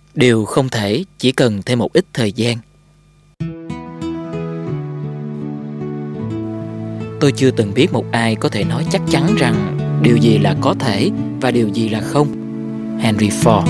Điều không thể chỉ cần thêm một ít thời gian. Tôi chưa từng biết một ai có thể nói chắc chắn rằng điều gì là có thể và điều gì là không. Henry Ford.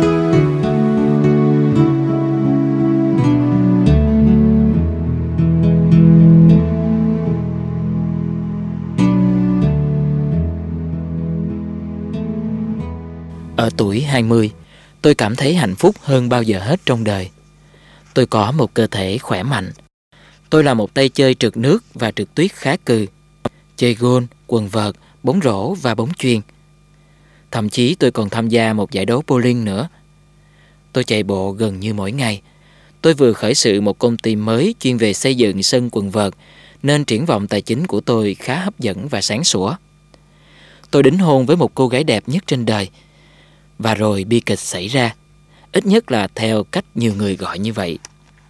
Ở tuổi 20, tôi cảm thấy hạnh phúc hơn bao giờ hết trong đời. Tôi có một cơ thể khỏe mạnh. Tôi là một tay chơi trượt nước và trượt tuyết khá cừ, chơi golf, quần vợt, bóng rổ và bóng chuyền. Thậm chí tôi còn tham gia một giải đấu bowling nữa. Tôi chạy bộ gần như mỗi ngày. Tôi vừa khởi sự một công ty mới chuyên về xây dựng sân quần vợt, nên triển vọng tài chính của tôi khá hấp dẫn và sáng sủa. Tôi đính hôn với một cô gái đẹp nhất trên đời. Và rồi bi kịch xảy ra, ít nhất là theo cách nhiều người gọi như vậy.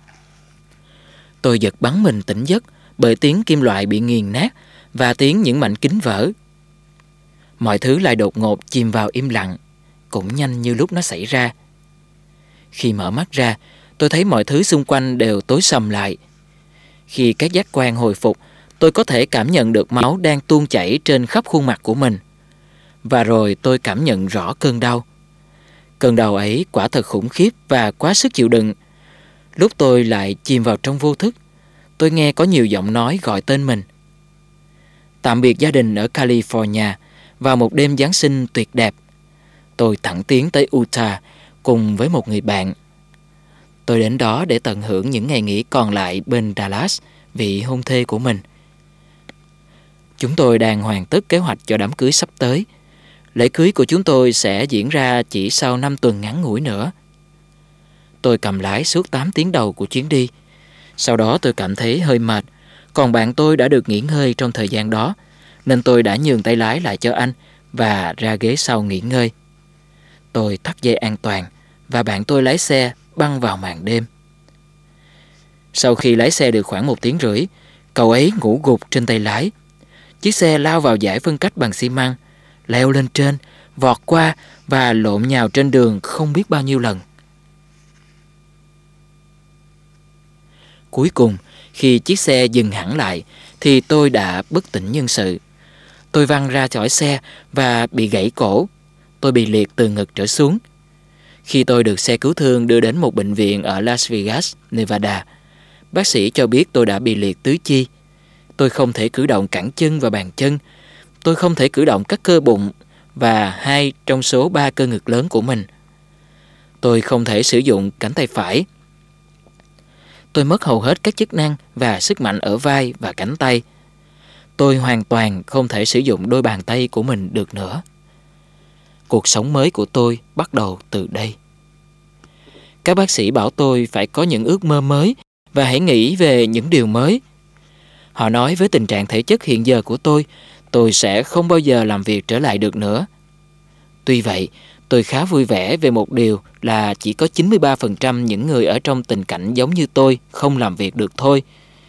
Tôi giật bắn mình tỉnh giấc bởi tiếng kim loại bị nghiền nát và tiếng những mảnh kính vỡ. Mọi thứ lại đột ngột chìm vào im lặng, cũng nhanh như lúc nó xảy ra. Khi mở mắt ra, tôi thấy mọi thứ xung quanh đều tối sầm lại. Khi các giác quan hồi phục, tôi có thể cảm nhận được máu đang tuôn chảy trên khắp khuôn mặt của mình. Và rồi tôi cảm nhận rõ cơn đau. Cơn đau ấy quả thật khủng khiếp và quá sức chịu đựng. Lúc tôi lại chìm vào trong vô thức, tôi nghe có nhiều giọng nói gọi tên mình. Tạm biệt gia đình ở California vào một đêm Giáng sinh tuyệt đẹp. Tôi thẳng tiến tới Utah cùng với một người bạn. Tôi đến đó để tận hưởng những ngày nghỉ còn lại bên Dallas, vị hôn thê của mình. Chúng tôi đang hoàn tất kế hoạch cho đám cưới sắp tới. Lễ cưới của chúng tôi sẽ diễn ra chỉ sau 5 tuần ngắn ngủi nữa. Tôi cầm lái suốt 8 tiếng đầu của chuyến đi. Sau đó tôi cảm thấy hơi mệt, còn bạn tôi đã được nghỉ ngơi trong thời gian đó, nên tôi đã nhường tay lái lại cho anh và ra ghế sau nghỉ ngơi. Tôi thắt dây an toàn và bạn tôi lái xe băng vào màn đêm. Sau khi lái xe được khoảng 1 tiếng rưỡi, cậu ấy ngủ gục trên tay lái. Chiếc xe lao vào dải phân cách bằng xi măng, leo lên trên, vọt qua và lộn nhào trên đường không biết bao nhiêu lần. Cuối cùng, khi chiếc xe dừng hẳn lại, thì tôi đã bất tỉnh nhân sự. Tôi văng ra khỏi xe và bị gãy cổ. Tôi bị liệt từ ngực trở xuống. Khi tôi được xe cứu thương đưa đến một bệnh viện ở Las Vegas, Nevada, bác sĩ cho biết tôi đã bị liệt tứ chi. Tôi không thể cử động cẳng chân và bàn chân. Tôi không thể cử động các cơ bụng và 2 trong số 3 cơ ngực lớn của mình. Tôi không thể sử dụng cánh tay phải. Tôi mất hầu hết các chức năng và sức mạnh ở vai và cánh tay. Tôi hoàn toàn không thể sử dụng đôi bàn tay của mình được nữa. Cuộc sống mới của tôi bắt đầu từ đây. Các bác sĩ bảo tôi phải có những ước mơ mới và hãy nghĩ về những điều mới. Họ nói với tình trạng thể chất hiện giờ của tôi sẽ không bao giờ làm việc trở lại được nữa. Tuy vậy, tôi khá vui vẻ về một điều là chỉ có 93% những người ở trong tình cảnh giống như tôi không làm việc được thôi.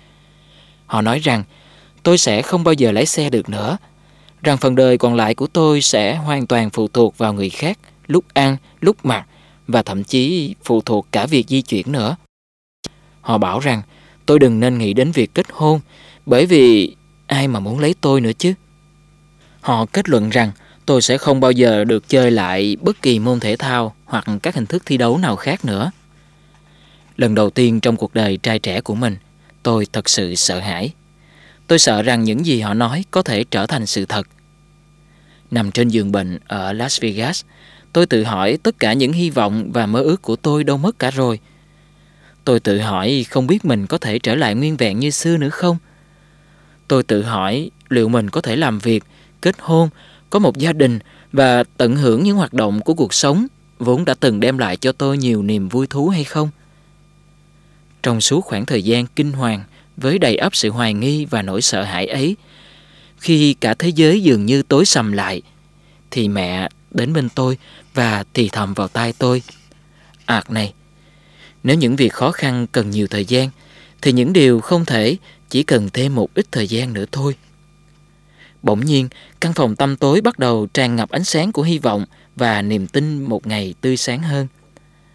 Họ nói rằng tôi sẽ không bao giờ lái xe được nữa, rằng phần đời còn lại của tôi sẽ hoàn toàn phụ thuộc vào người khác, lúc ăn, lúc mặc và thậm chí phụ thuộc cả việc di chuyển nữa. Họ bảo rằng tôi đừng nên nghĩ đến việc kết hôn, bởi vì ai mà muốn lấy tôi nữa chứ. Họ kết luận rằng tôi sẽ không bao giờ được chơi lại bất kỳ môn thể thao hoặc các hình thức thi đấu nào khác nữa. Lần đầu tiên trong cuộc đời trai trẻ của mình, tôi thật sự sợ hãi. Tôi sợ rằng những gì họ nói có thể trở thành sự thật. Nằm trên giường bệnh ở Las Vegas, tôi tự hỏi tất cả những hy vọng và mơ ước của tôi đâu mất cả rồi. Tôi tự hỏi không biết mình có thể trở lại nguyên vẹn như xưa nữa không. Tôi tự hỏi liệu mình có thể làm việc, kết hôn, có một gia đình và tận hưởng những hoạt động của cuộc sống vốn đã từng đem lại cho tôi nhiều niềm vui thú hay không. Trong suốt khoảng thời gian kinh hoàng với đầy ắp sự hoài nghi và nỗi sợ hãi ấy, khi cả thế giới dường như tối sầm lại, thì mẹ đến bên tôi và thì thầm vào tai tôi: "Art này, nếu những việc khó khăn cần nhiều thời gian, thì những điều không thể chỉ cần thêm một ít thời gian nữa thôi." Bỗng nhiên, căn phòng tăm tối bắt đầu tràn ngập ánh sáng của hy vọng và niềm tin một ngày tươi sáng hơn.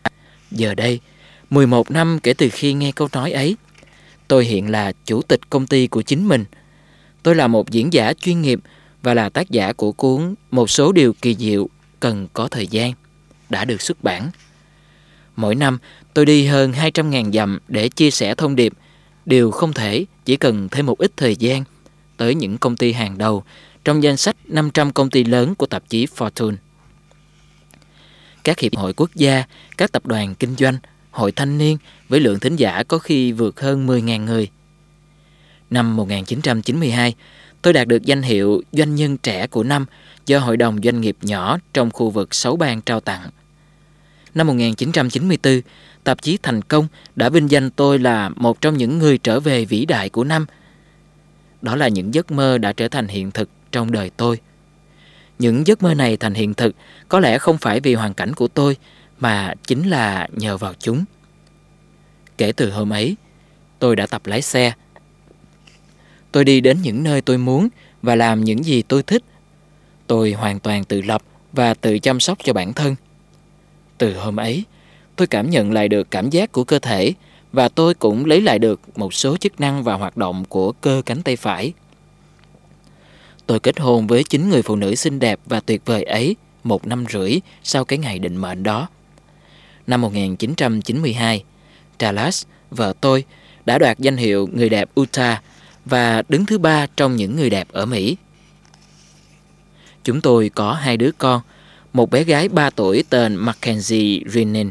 Giờ đây, 11 năm kể từ khi nghe câu nói ấy, tôi hiện là chủ tịch công ty của chính mình. Tôi là một diễn giả chuyên nghiệp và là tác giả của cuốn Một số điều kỳ diệu cần có thời gian, đã được xuất bản. Mỗi năm, tôi đi hơn 200.000 dặm để chia sẻ thông điệp, điều không thể chỉ cần thêm một ít thời gian, tới những công ty hàng đầu trong danh sách 500 công ty lớn của tạp chí Fortune. Các hiệp hội quốc gia, các tập đoàn kinh doanh, hội thanh niên với lượng thính giả có khi vượt hơn 10.000 người. Năm 1992, tôi đạt được danh hiệu Doanh nhân trẻ của năm do Hội đồng Doanh nghiệp nhỏ trong khu vực 6 bang trao tặng. Năm 1994, tạp chí Thành Công đã vinh danh tôi là một trong những người trở về vĩ đại của năm. Đó là những giấc mơ đã trở thành hiện thực trong đời tôi. Những giấc mơ này thành hiện thực có lẽ không phải vì hoàn cảnh của tôi, mà chính là nhờ vào chúng. Kể từ hôm ấy, tôi đã tập lái xe. Tôi đi đến những nơi tôi muốn và làm những gì tôi thích. Tôi hoàn toàn tự lập và tự chăm sóc cho bản thân. Từ hôm ấy, tôi cảm nhận lại được cảm giác của cơ thể và tôi cũng lấy lại được một số chức năng và hoạt động của cơ cánh tay phải. Tôi kết hôn với chính người phụ nữ xinh đẹp và tuyệt vời ấy 1 năm rưỡi sau cái ngày định mệnh đó. Năm 1992, Dallas, vợ tôi, đã đoạt danh hiệu người đẹp Utah và đứng thứ 3 trong những người đẹp ở Mỹ. Chúng tôi có 2 đứa con, một bé gái 3 tuổi tên Mackenzie Renan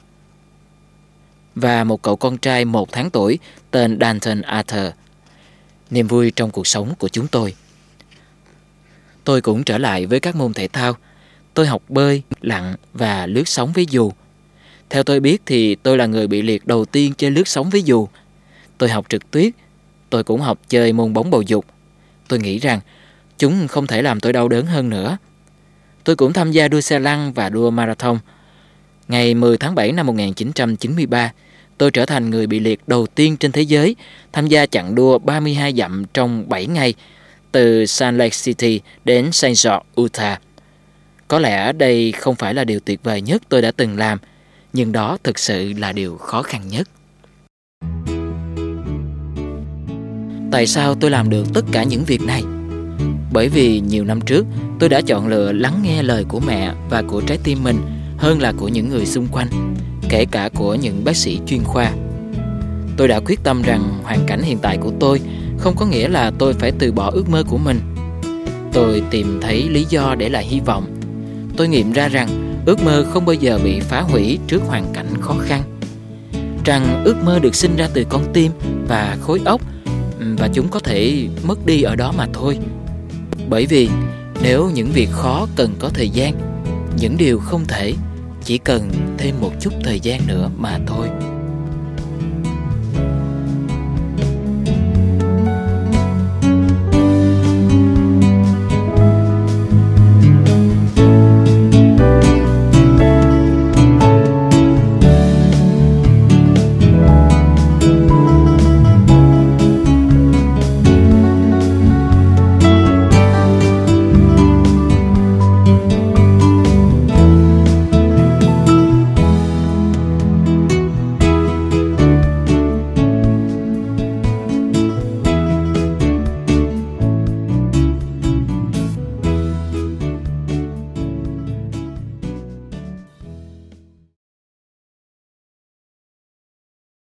và một cậu con trai 1 tháng tuổi tên Danton Arthur. Niềm vui trong cuộc sống của chúng tôi. Tôi cũng trở lại với các môn thể thao. Tôi học bơi, lặn và lướt sóng với dù. Theo tôi biết thì tôi là người bị liệt đầu tiên chơi lướt sóng với dù. Tôi học trượt tuyết. Tôi cũng học chơi môn bóng bầu dục. Tôi nghĩ rằng chúng không thể làm tôi đau đớn hơn nữa. Tôi cũng tham gia đua xe lăn và đua marathon. Ngày 10 tháng 7 năm 1993, tôi trở thành người bị liệt đầu tiên trên thế giới tham gia chặng đua 32 dặm trong 7 ngày từ Salt Lake City đến St. George, Utah. Có lẽ đây không phải là điều tuyệt vời nhất tôi đã từng làm, nhưng đó thực sự là điều khó khăn nhất. Tại sao tôi làm được tất cả những việc này? Bởi vì nhiều năm trước, tôi đã chọn lựa lắng nghe lời của mẹ và của trái tim mình hơn là của những người xung quanh, kể cả của những bác sĩ chuyên khoa. Tôi đã quyết tâm rằng hoàn cảnh hiện tại của tôi không có nghĩa là tôi phải từ bỏ ước mơ của mình. Tôi tìm thấy lý do để lại hy vọng. Tôi nghiệm ra rằng ước mơ không bao giờ bị phá hủy trước hoàn cảnh khó khăn. Rằng ước mơ được sinh ra từ con tim và khối óc, và chúng có thể mất đi ở đó mà thôi. Bởi vì nếu những việc khó cần có thời gian, những điều không thể chỉ cần thêm một chút thời gian nữa mà thôi.